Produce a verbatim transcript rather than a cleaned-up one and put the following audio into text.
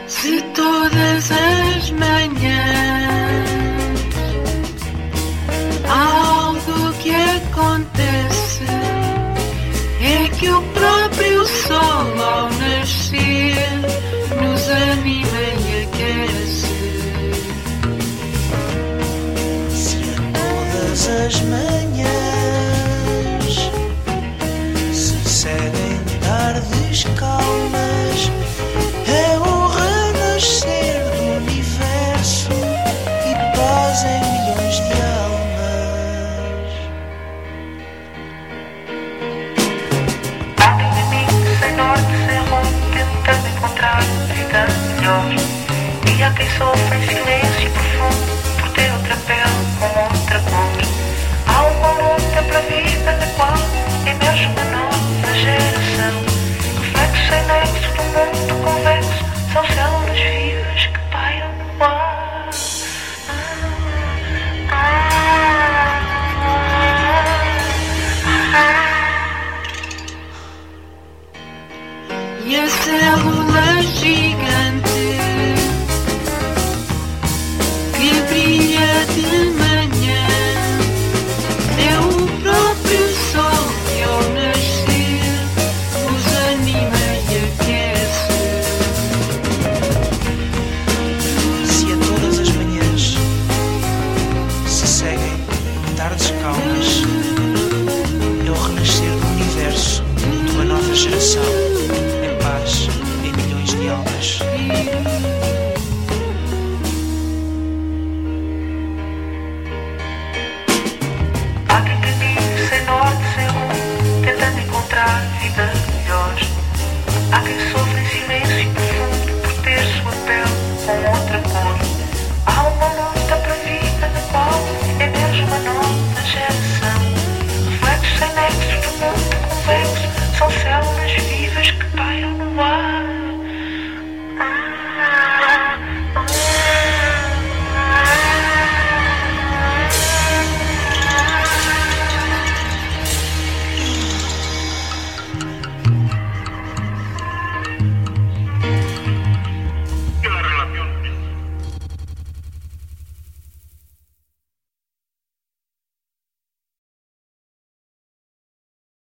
Se todas as manhãs algo que acontece é que o próprio sol ao nascer nos anima e aquece. Se a todas as manhãs se seguem tardes calmas, é o renascer do universo e paz em milhões de almas. Há quem caminhe sem norte, sem rumo, tentando encontrar vida melhor. E há quem sofra em silêncio profundo por ter outra pele com outra cor. Há uma luta pela vida na qual emerge uma nova geração. Reflexo sem nexo do mundo convexo, são células vivas que pairam no ar. Ah, ah, ah. E a célula gigante que brilha de manhã é o próprio sol que ao nascer nos anima e aquece. Se a todas as manhãs se seguem tardes calmas, é o renascer do universo de uma nova geração, em paz, em milhões de almas. Há quem caminhe sem norte, sem rumo, tentando encontrar vida